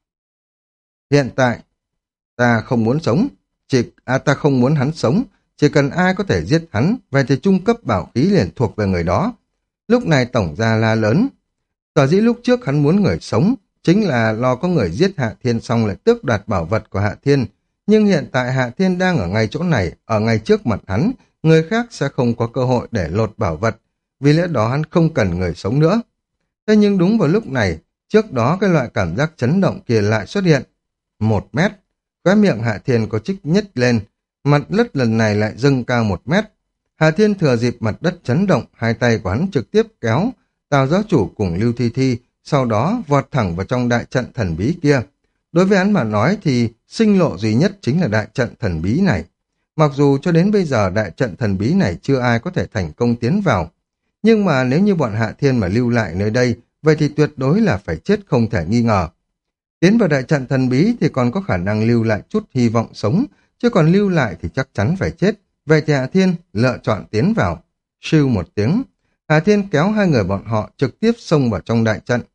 Hiện tại, ta không muốn sống, chỉ à ta không muốn hắn sống, chỉ cần ai có thể giết hắn, về thì trung cấp bảo khí liền thuộc về người đó. Lúc này tổng gia la lớn, sở dĩ lúc trước hắn muốn người sống, chính là lo có người giết Hạ Thiên xong lại tước đoạt bảo vật của Hạ Thiên, nhưng hiện tại Hạ Thiên đang ở ngay chỗ này, ở ngay trước mặt hắn, người khác sẽ không có cơ hội để lột bảo vật, vì lẽ đó hắn không cần người sống nữa. Thế nhưng đúng vào lúc này, trước đó cái loại cảm giác chấn động kia lại xuất hiện. Một mét, khóe miệng Hạ Thiên có chích nhếch lên, mặt đất lần này lại dâng cao một mét. Hạ Thiên thừa dịp mặt đất chấn động, hai tay của hắn trực tiếp kéo Tào giáo chủ cùng Lưu Thi Thi, sau đó vọt thẳng vào trong đại trận thần bí kia. Đối với hắn mà nói thì sinh lộ duy nhất chính là đại trận thần bí này. Mặc dù cho đến bây giờ đại trận thần bí này chưa ai có thể thành công tiến vào. Nhưng mà nếu như bọn Hạ Thiên mà lưu lại nơi đây, vậy thì tuyệt đối là phải chết không thể nghi ngờ. Tiến vào đại trận thần bí thì còn có khả năng lưu lại chút hy vọng sống, chứ còn lưu lại thì chắc chắn phải chết. Vậy thì Hạ Thiên lựa chọn tiến vào. Siêu một tiếng, Hạ Thiên kéo hai người bọn họ trực tiếp xông vào trong đại trận.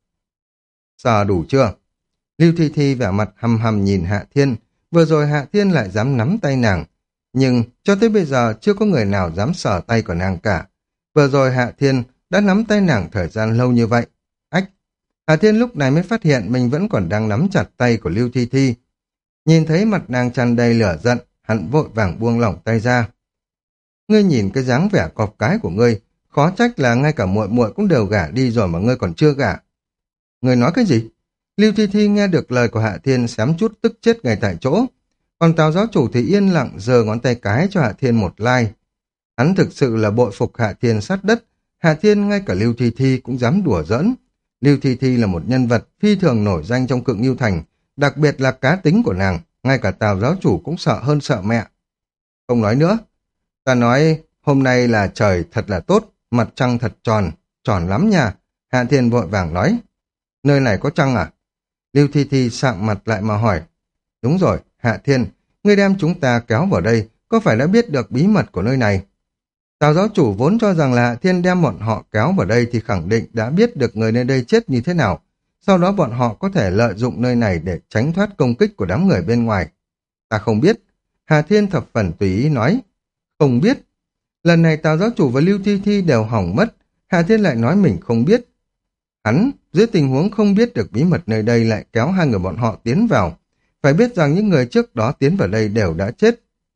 Sờ đủ chưa? Lưu Thi Thi vẻ mặt hầm hầm nhìn Hạ Thiên, vừa rồi Hạ Thiên lại dám nắm tay nàng, nhưng cho tới bây giờ chưa có người nào dám sờ tay của nàng cả. Vừa rồi Hạ Thiên đã nắm tay nàng thời gian lâu như vậy. Ách! Hạ Thiên lúc này mới phát hiện mình vẫn còn đang nắm chặt tay của Lưu Thi Thi. Nhìn thấy mặt nàng tràn đầy lửa giận, hắn vội vàng buông lỏng tay ra. Ngươi nhìn cái dáng vẻ cọp cái của ngươi, khó trách là ngay cả muội muội cũng đều gả đi rồi mà ngươi còn chưa gả. Ngươi nói cái gì? Lưu Thi Thi nghe được lời của Hạ Thiên xém chút tức chết ngay tại chỗ. Còn Tào giáo chủ thì yên lặng giơ ngón tay cái cho Hạ Thiên một like. Hắn thực sự là bội phục Hạ Thiên sát đất. Hạ Thiên ngay cả Lưu Thi Thi cũng dám đùa giỡn. Lưu Thi Thi là một nhân vật phi thường nổi danh trong Cự Ngưu Thành, đặc biệt là cá tính của nàng, ngay cả Tào giáo chủ cũng sợ hơn sợ mẹ. Không nói nữa. Ta nói hôm nay là trời thật là tốt, mặt trăng thật tròn, tròn lắm nha. Hạ Thiên vội vàng nói. Nơi này có trăng à? Lưu Thi Thi sạm mặt lại mà hỏi. Đúng rồi, Hạ Thiên, ngươi đem chúng ta kéo vào đây, có phải đã biết được bí mật của nơi này? Tào giáo chủ vốn cho rằng là Hạ Thiên đem bọn họ kéo vào đây thì khẳng định đã biết được người nơi đây chết như thế nào. Sau đó bọn họ có thể lợi dụng nơi này để tránh thoát công kích của đám người bên ngoài. Ta không biết. Hạ Thiên thập phần tùy ý nói. Không biết. Lần này Tào giáo chủ và Lưu Thi Thi đều hỏng mất. Hạ Thiên lại nói mình không biết. Hắn, dưới tình huống không biết được bí mật nơi đây lại kéo hai người bọn họ tiến vào. Phải biết rằng những người trước đó tiến vào đây đều đã chết.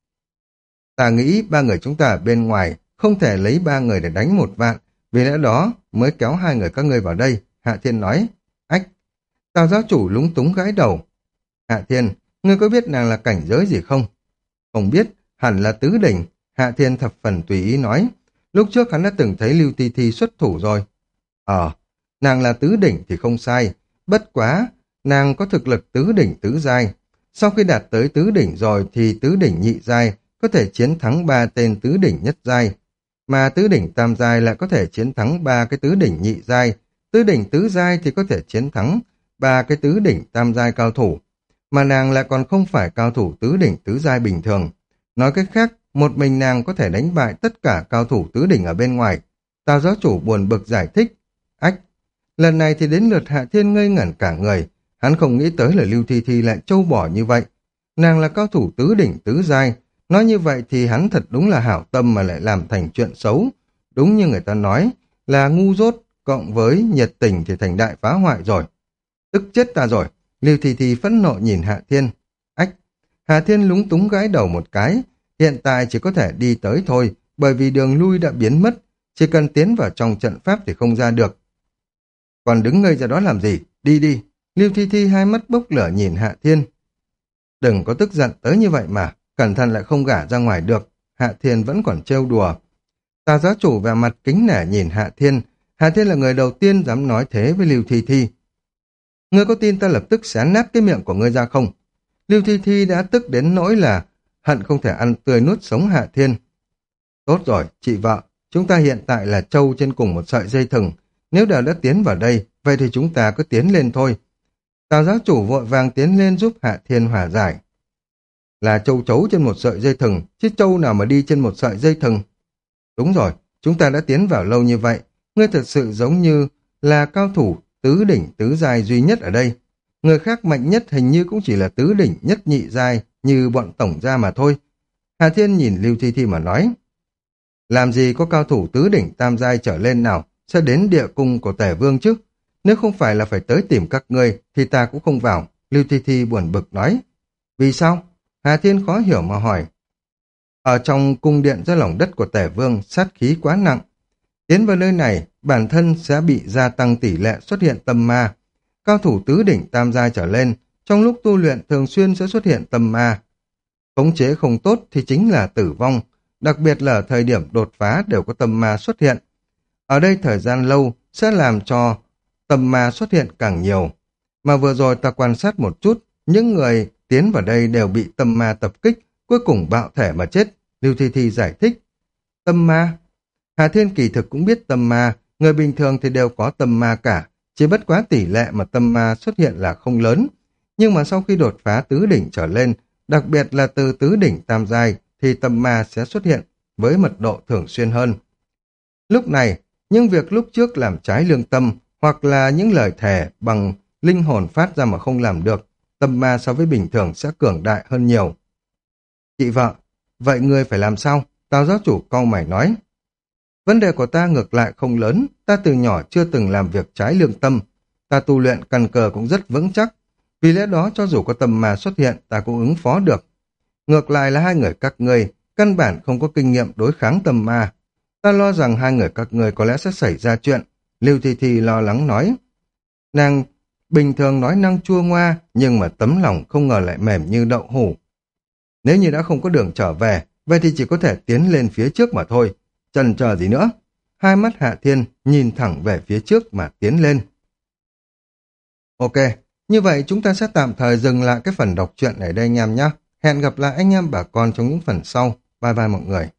Ta nghĩ ba người chúng ta ở bên ngoài không thể lấy ba người để đánh một vạn, vì lẽ đó mới kéo hai người các ngươi vào đây, Hạ Thiên nói. Ách! Tào giáo chủ lúng túng gãi đầu. Hạ Thiên, ngươi có biết nàng là cảnh giới gì không? Không biết, hẳn là tứ đỉnh, Hạ Thiên thập phần tùy ý nói. Lúc trước hắn đã từng thấy Lưu Ti Thi xuất thủ rồi. Ờ, nàng là tứ đỉnh thì không sai, bất quá, nàng có thực lực tứ đỉnh tứ giai. Sau khi đạt tới tứ đỉnh rồi thì tứ đỉnh nhị giai có thể chiến thắng ba tên tứ đỉnh nhất giai, mà tứ đỉnh tam giai lại có thể chiến thắng ba cái tứ đỉnh nhị giai, tứ đỉnh tứ giai thì có thể chiến thắng ba cái tứ đỉnh tam giai cao thủ. mà nàng lại còn không phải cao thủ tứ đỉnh tứ giai bình thường. Nói cách khác, một mình nàng có thể đánh bại tất cả cao thủ tứ đỉnh ở bên ngoài. Tào giáo chủ buồn bực giải thích. Ách, lần này thì đến lượt Hạ Thiên ngây ngẩn cả người. Hắn không nghĩ tới là Lưu Thi Thi lại trâu bỏ như vậy. Nàng là cao thủ tứ đỉnh tứ giai. Nói như vậy thì hắn thật đúng là hảo tâm mà lại làm thành chuyện xấu. Đúng như người ta nói là ngu dốt cộng với nhiệt tình thì thành đại phá hoại rồi. Tức chết ta rồi. Lưu Thi Thi phẫn nộ nhìn Hạ Thiên. Ách, Hạ Thiên lúng túng gãi đầu một cái. Hiện tại chỉ có thể đi tới thôi, bởi vì đường lui đã biến mất. Chỉ cần tiến vào trong trận pháp thì không ra được. Còn đứng ngây ra đó làm gì? Đi đi. Lưu Thi Thi hai mắt bốc lửa nhìn Hạ Thiên. Đừng có tức giận tới như vậy mà, cẩn thận lại không gả ra ngoài được. Hạ Thiên vẫn còn trêu đùa. Tà giáo chủ về mặt kính nể nhìn Hạ Thiên. Hạ Thiên là người đầu tiên dám nói thế với Lưu Thi Thi. Ngươi có tin ta lập tức xé nát cái miệng của ngươi ra không? Lưu Thi Thi đã tức đến nỗi là hận không thể ăn tươi nuốt sống Hạ Thiên. Tốt rồi, chị vợ, chúng ta hiện tại là trâu trên cùng một sợi dây thừng. Nếu đều đã tiến vào đây, vậy thì chúng ta cứ tiến lên thôi. Tào giáo chủ vội vàng tiến lên giúp Hạ Thiên hòa giải. Là trâu chấu trên một sợi dây thừng, chứ trâu nào mà đi trên một sợi dây thừng. Đúng rồi, chúng ta đã tiến vào lâu như vậy. Ngươi thật sự giống như là cao thủ tứ đỉnh tứ giai duy nhất ở đây. Người khác mạnh nhất hình như cũng chỉ là tứ đỉnh nhất nhị giai như bọn tổng gia mà thôi. Hà Thiên nhìn Lưu Thi Thi mà nói. Làm gì có cao thủ tứ đỉnh tam giai trở lên nào sẽ đến địa cung của Tề Vương chứ? Nếu không phải là phải tới tìm các ngươi thì ta cũng không vào. Lưu Thi Thi buồn bực nói. Vì sao? Hà Thiên khó hiểu mà hỏi. Ở trong cung điện dưới lòng đất của Tề Vương sát khí quá nặng. Tiến vào nơi này, bản thân sẽ bị gia tăng tỷ lệ xuất hiện tâm ma. Cao thủ tứ đỉnh tam giai trở lên, trong lúc tu luyện thường xuyên sẽ xuất hiện tâm ma. Khống chế không tốt thì chính là tử vong, đặc biệt là thời điểm đột phá đều có tâm ma xuất hiện. Ở đây thời gian lâu sẽ làm cho tâm ma xuất hiện càng nhiều. Mà vừa rồi ta quan sát một chút, những người tiến vào đây đều bị tâm ma tập kích, cuối cùng bạo thể mà chết. Lưu Thi Thi giải thích. Tâm ma? Hà Thiên kỳ thực cũng biết tâm ma, người bình thường thì đều có tâm ma cả, chỉ bất quá tỷ lệ mà tâm ma xuất hiện là không lớn. Nhưng mà sau khi đột phá tứ đỉnh trở lên, đặc biệt là từ tứ đỉnh tam giai, thì tâm ma sẽ xuất hiện với mật độ thường xuyên hơn. Lúc này, những việc lúc trước làm trái lương tâm, hoặc là những lời thề bằng linh hồn phát ra mà không làm được, tâm ma so với bình thường sẽ cường đại hơn nhiều. Chị vợ, vậy ngươi phải làm sao? Tào giáo chủ cau mày nói. Vấn đề của ta ngược lại không lớn, ta từ nhỏ chưa từng làm việc trái lương tâm. Ta tu luyện căn cờ cũng rất vững chắc, vì lẽ đó cho dù có tâm ma xuất hiện ta cũng ứng phó được. Ngược lại là hai người các ngươi, căn bản không có kinh nghiệm đối kháng tâm ma. Ta lo rằng hai người các ngươi có lẽ sẽ xảy ra chuyện. Lưu Thi Thi lo lắng nói. Nàng bình thường nói năng chua ngoa, nhưng mà tấm lòng không ngờ lại mềm như đậu hũ. Nếu như đã không có đường trở về, vậy thì chỉ có thể tiến lên phía trước mà thôi. Chần chờ gì nữa? Hai mắt Hạ Thiên nhìn thẳng về phía trước mà tiến lên. Ok, như vậy chúng ta sẽ tạm thời dừng lại cái phần đọc truyện ở đây anh em nhé. Hẹn gặp lại anh em bà con trong những phần sau. Bye bye mọi người.